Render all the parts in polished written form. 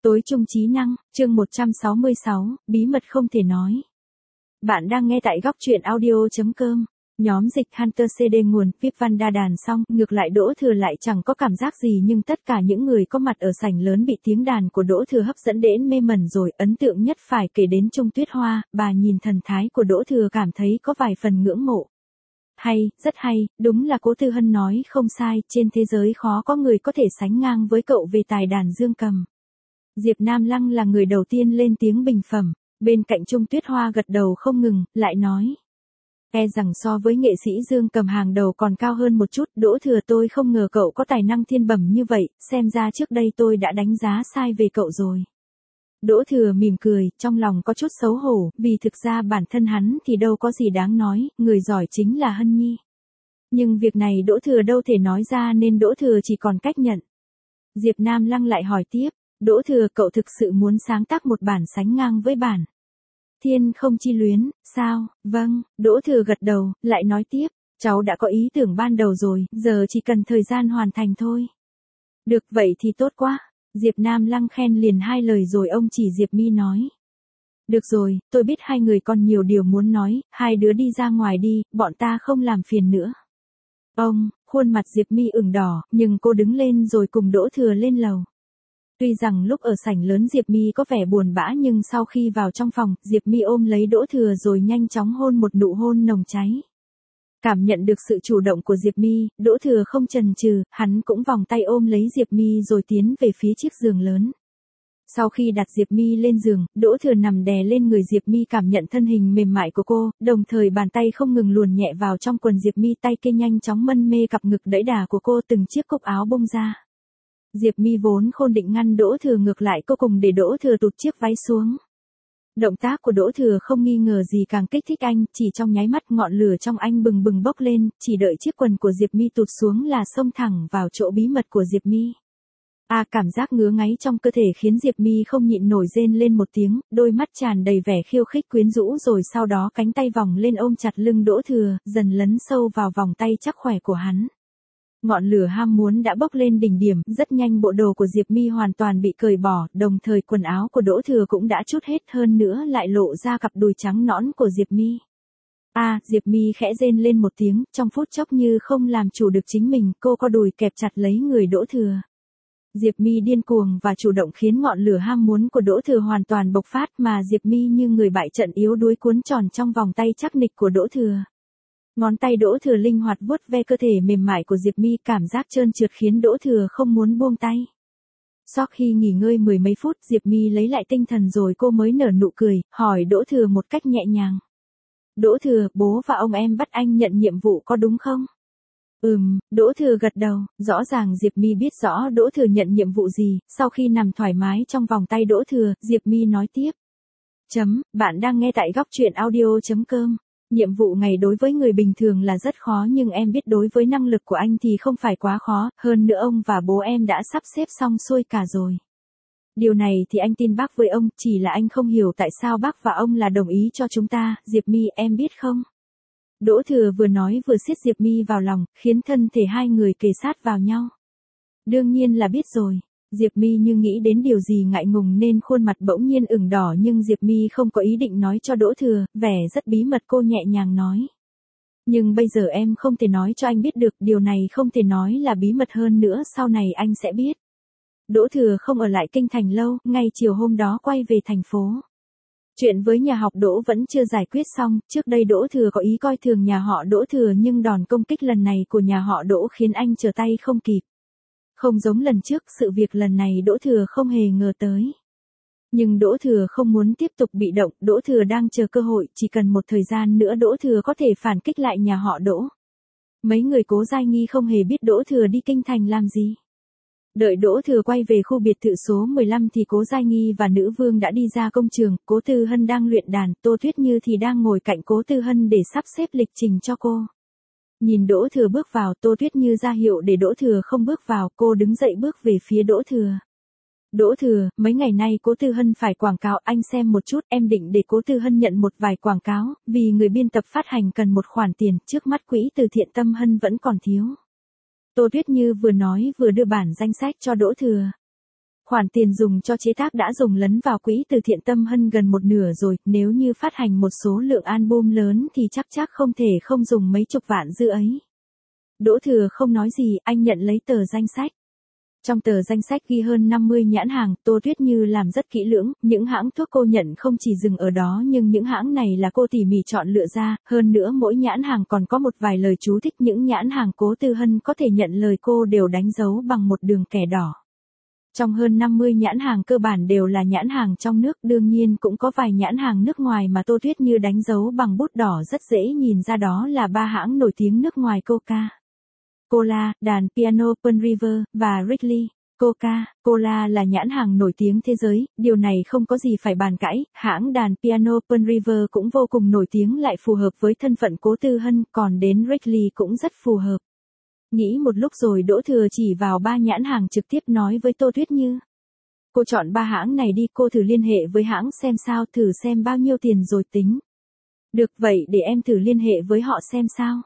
Tối trung trí năng, chương 166, bí mật không thể nói. Bạn đang nghe tại góc truyện audio.com. Nhóm dịch Hunter CD nguồn Vip Văn Đa đàn xong, ngược lại Đỗ Thừa lại chẳng có cảm giác gì, nhưng tất cả những người có mặt ở sảnh lớn bị tiếng đàn của Đỗ Thừa hấp dẫn đến mê mẩn rồi. Ấn tượng nhất phải kể đến Trung Tuyết Hoa, bà nhìn thần thái của Đỗ Thừa cảm thấy có vài phần ngưỡng mộ. Hay, rất hay, đúng là Cố Tư Hân nói không sai, trên thế giới khó có người có thể sánh ngang với cậu về tài đàn dương cầm. Diệp Nam Lăng là người đầu tiên lên tiếng bình phẩm, bên cạnh Trung Tuyết Hoa gật đầu không ngừng, lại nói. E rằng so với nghệ sĩ dương cầm hàng đầu còn cao hơn một chút. Đỗ Thừa, tôi không ngờ cậu có tài năng thiên bẩm như vậy, xem ra trước đây tôi đã đánh giá sai về cậu rồi. Đỗ Thừa mỉm cười, trong lòng có chút xấu hổ, vì thực ra bản thân hắn thì đâu có gì đáng nói, người giỏi chính là Hân Nhi. Nhưng việc này Đỗ Thừa đâu thể nói ra nên Đỗ Thừa chỉ còn cách nhận. Diệp Nam Lăng lại hỏi tiếp. Đỗ Thừa, cậu thực sự muốn sáng tác một bản sánh ngang với bản Thiên Không Chi Luyến, sao? Vâng, Đỗ Thừa gật đầu, lại nói tiếp, cháu đã có ý tưởng ban đầu rồi, giờ chỉ cần thời gian hoàn thành thôi. Được, vậy thì tốt quá. Diệp Nam Lăng khen liền hai lời rồi ông chỉ Diệp Mi nói. Được rồi, tôi biết hai người còn nhiều điều muốn nói, hai đứa đi ra ngoài đi, bọn ta không làm phiền nữa. Ông, khuôn mặt Diệp Mi ửng đỏ, nhưng cô đứng lên rồi cùng Đỗ Thừa lên lầu. Tuy rằng lúc ở sảnh lớn Diệp Mi có vẻ buồn bã, nhưng sau khi vào trong phòng, Diệp Mi ôm lấy Đỗ Thừa rồi nhanh chóng hôn một nụ hôn nồng cháy. Cảm nhận được sự chủ động của Diệp Mi, Đỗ Thừa không chần chừ, hắn cũng vòng tay ôm lấy Diệp Mi rồi tiến về phía chiếc giường lớn. Sau khi đặt Diệp Mi lên giường, Đỗ Thừa nằm đè lên người Diệp Mi cảm nhận thân hình mềm mại của cô, đồng thời bàn tay không ngừng luồn nhẹ vào trong quần Diệp Mi, tay kia nhanh chóng mân mê cặp ngực đẫy đà của cô, từng chiếc cúc áo bung ra. Diệp Mi vốn khôn định ngăn Đỗ Thừa, ngược lại cô cùng để Đỗ Thừa tụt chiếc váy xuống. Động tác của Đỗ Thừa không nghi ngờ gì càng kích thích anh, chỉ trong nháy mắt ngọn lửa trong anh bừng bừng bốc lên, chỉ đợi chiếc quần của Diệp Mi tụt xuống là xông thẳng vào chỗ bí mật của Diệp Mi. Cảm giác ngứa ngáy trong cơ thể khiến Diệp Mi không nhịn nổi rên lên một tiếng, đôi mắt tràn đầy vẻ khiêu khích quyến rũ, rồi sau đó cánh tay vòng lên ôm chặt lưng Đỗ Thừa, dần lấn sâu vào vòng tay chắc khỏe của hắn. Ngọn lửa ham muốn đã bốc lên đỉnh điểm, rất nhanh bộ đồ của Diệp Mi hoàn toàn bị cởi bỏ, đồng thời quần áo của Đỗ Thừa cũng đã trút hết, hơn nữa lại lộ ra cặp đùi trắng nõn của Diệp Mi. Diệp Mi khẽ rên lên một tiếng, trong phút chốc như không làm chủ được chính mình, cô co đùi kẹp chặt lấy người Đỗ Thừa. Diệp Mi điên cuồng và chủ động khiến ngọn lửa ham muốn của Đỗ Thừa hoàn toàn bộc phát, mà Diệp Mi như người bại trận yếu đuối cuốn tròn trong vòng tay chắc nịch của Đỗ Thừa. Ngón tay Đỗ Thừa linh hoạt vuốt ve cơ thể mềm mại của Diệp Mi, cảm giác trơn trượt khiến Đỗ Thừa không muốn buông tay. Sau khi nghỉ ngơi mười mấy phút, Diệp Mi lấy lại tinh thần rồi cô mới nở nụ cười, hỏi Đỗ Thừa một cách nhẹ nhàng. Đỗ Thừa, bố và ông em bắt anh nhận nhiệm vụ có đúng không? Đỗ Thừa gật đầu, rõ ràng Diệp Mi biết rõ Đỗ Thừa nhận nhiệm vụ gì. Sau khi nằm thoải mái trong vòng tay Đỗ Thừa, Diệp Mi nói tiếp. Bạn đang nghe tại góc truyện audio.com. Nhiệm vụ này đối với người bình thường là rất khó, nhưng em biết đối với năng lực của anh thì không phải quá khó, hơn nữa ông và bố em đã sắp xếp xong xuôi cả rồi. Điều này thì anh tin bác với ông, chỉ là anh không hiểu tại sao bác và ông là đồng ý cho chúng ta. Diệp Mi, em biết không? Đỗ Thừa vừa nói vừa siết Diệp Mi vào lòng, khiến thân thể hai người kề sát vào nhau. Đương nhiên là biết rồi. Diệp Mi như nghĩ đến điều gì ngại ngùng nên khuôn mặt bỗng nhiên ửng đỏ, nhưng Diệp Mi không có ý định nói cho Đỗ Thừa, vẻ rất bí mật cô nhẹ nhàng nói. Nhưng bây giờ em không thể nói cho anh biết được, điều này không thể nói là bí mật, hơn nữa sau này anh sẽ biết. Đỗ Thừa không ở lại kinh thành lâu, ngay chiều hôm đó quay về thành phố. Chuyện với nhà họ Đỗ vẫn chưa giải quyết xong, trước đây Đỗ Thừa có ý coi thường nhà họ Đỗ Thừa, nhưng đòn công kích lần này của nhà họ Đỗ khiến anh trở tay không kịp. Không giống lần trước, sự việc lần này Đỗ Thừa không hề ngờ tới. Nhưng Đỗ Thừa không muốn tiếp tục bị động, Đỗ Thừa đang chờ cơ hội, chỉ cần một thời gian nữa Đỗ Thừa có thể phản kích lại nhà họ Đỗ. Mấy người Cố Giai Nghi không hề biết Đỗ Thừa đi kinh thành làm gì. Đợi Đỗ Thừa quay về khu biệt thự số 15 thì Cố Giai Nghi và Nữ Vương đã đi ra công trường, Cố Tư Hân đang luyện đàn, Tô Tuyết Như thì đang ngồi cạnh Cố Tư Hân để sắp xếp lịch trình cho cô. Nhìn Đỗ Thừa bước vào, Tô Tuyết Như ra hiệu để Đỗ Thừa không bước vào, cô đứng dậy bước về phía Đỗ Thừa. Đỗ Thừa, mấy ngày nay Cố Tư Hân phải quảng cáo, anh xem một chút, em định để Cố Tư Hân nhận một vài quảng cáo, vì người biên tập phát hành cần một khoản tiền, trước mắt quỹ từ thiện Tâm Hân vẫn còn thiếu. Tô Tuyết Như vừa nói vừa đưa bản danh sách cho Đỗ Thừa. Khoản tiền dùng cho chế tác đã dùng lấn vào quỹ từ thiện Tâm Hân gần một nửa rồi, nếu như phát hành một số lượng album lớn thì chắc không thể không dùng mấy chục vạn dư ấy. Đỗ Thừa không nói gì, anh nhận lấy tờ danh sách. Trong tờ danh sách ghi hơn 50 nhãn hàng, Tô Tuyết Như làm rất kỹ lưỡng, những hãng thuốc cô nhận không chỉ dừng ở đó nhưng những hãng này là cô tỉ mỉ chọn lựa ra, hơn nữa mỗi nhãn hàng còn có một vài lời chú thích, những nhãn hàng Cố Tư Hân có thể nhận lời cô đều đánh dấu bằng một đường kẻ đỏ. Trong hơn 50 nhãn hàng cơ bản đều là nhãn hàng trong nước, đương nhiên cũng có vài nhãn hàng nước ngoài mà Tô Tuyết Như đánh dấu bằng bút đỏ rất dễ nhìn ra, đó là 3 hãng nổi tiếng nước ngoài Coca-Cola, đàn piano Pearl River, và Wrigley. Coca-Cola là nhãn hàng nổi tiếng thế giới, điều này không có gì phải bàn cãi, hãng đàn piano Pearl River cũng vô cùng nổi tiếng lại phù hợp với thân phận Cố Tư Hân, còn đến Wrigley cũng rất phù hợp. Nghĩ một lúc rồi Đỗ Thừa chỉ vào 3 nhãn hàng trực tiếp nói với Tô Tuyết Như. Cô chọn 3 hãng này đi, cô thử liên hệ với hãng xem sao, thử xem bao nhiêu tiền rồi tính. Được vậy để em thử liên hệ với họ xem sao.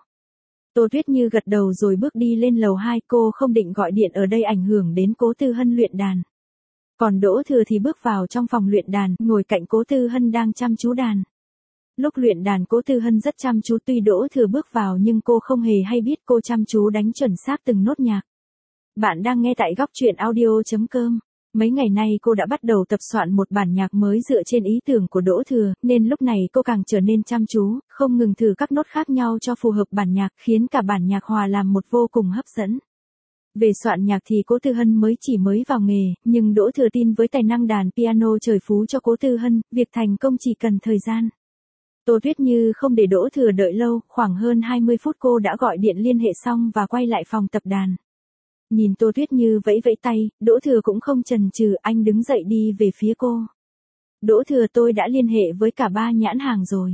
Tô Tuyết Như gật đầu rồi bước đi lên lầu 2, cô không định gọi điện ở đây ảnh hưởng đến Cố Tư Hân luyện đàn. Còn Đỗ Thừa thì bước vào trong phòng luyện đàn, ngồi cạnh Cố Tư Hân đang chăm chú đàn. Lúc luyện đàn Cố Tư Hân rất chăm chú, tuy Đỗ Thừa bước vào nhưng cô không hề hay biết cô chăm chú đánh chuẩn xác từng nốt nhạc. Bạn đang nghe tại góc truyện audio.com. Mấy ngày nay cô đã bắt đầu tập soạn một bản nhạc mới dựa trên ý tưởng của Đỗ Thừa, nên lúc này cô càng trở nên chăm chú, không ngừng thử các nốt khác nhau cho phù hợp bản nhạc, khiến cả bản nhạc hòa làm một vô cùng hấp dẫn. Về soạn nhạc thì Cố Tư Hân mới vào nghề, nhưng Đỗ Thừa tin với tài năng đàn piano trời phú cho Cố Tư Hân, việc thành công chỉ cần thời gian. Tô Tuyết Như không để Đỗ Thừa đợi lâu, khoảng hơn 20 phút cô đã gọi điện liên hệ xong và quay lại phòng tập đàn. Nhìn Tô Tuyết Như vẫy tay, Đỗ Thừa cũng không chần chừ, anh đứng dậy đi về phía cô. Đỗ Thừa, tôi đã liên hệ với cả 3 nhãn hàng rồi.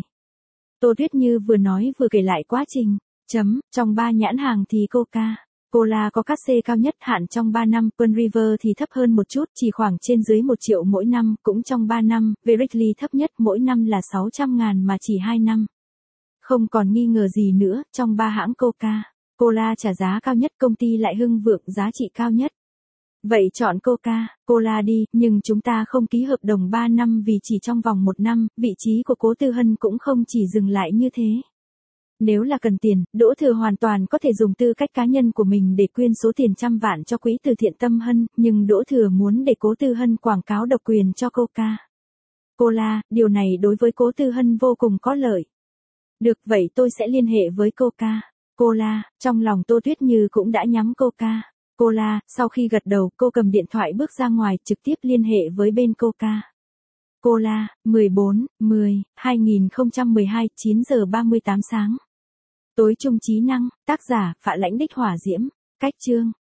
Tô Tuyết Như vừa nói vừa kể lại quá trình. Trong 3 nhãn hàng thì Coca-Cola có cát xê cao nhất, hạn trong 3 năm, Pearl River thì thấp hơn một chút, chỉ khoảng trên dưới 1 triệu mỗi năm, cũng trong 3 năm, Wrigley thấp nhất mỗi năm là 600.000 mà chỉ 2 năm. Không còn nghi ngờ gì nữa, trong 3 hãng Coca-Cola trả giá cao nhất, công ty lại hưng vượng giá trị cao nhất. Vậy chọn Coca-Cola đi, nhưng chúng ta không ký hợp đồng 3 năm vì chỉ trong vòng 1 năm, vị trí của Cố Tư Hân cũng không chỉ dừng lại như thế. Nếu là cần tiền, Đỗ Thừa hoàn toàn có thể dùng tư cách cá nhân của mình để quyên số tiền trăm vạn cho quỹ từ thiện Tâm Hân, nhưng Đỗ Thừa muốn để Cố Tư Hân quảng cáo độc quyền cho Coca-Cola, điều này đối với Cố Tư Hân vô cùng có lợi. Được vậy tôi sẽ liên hệ với Coca-Cola, trong lòng Tô Tuyết Như cũng đã nhắm Coca-Cola, sau khi gật đầu cô cầm điện thoại bước ra ngoài trực tiếp liên hệ với bên Coca-Cola, 14/10/2012, 9 giờ 38 sáng. Tối trung trí năng, tác giả, Phạ Lãnh Đích Hỏa Diễm, cách chương.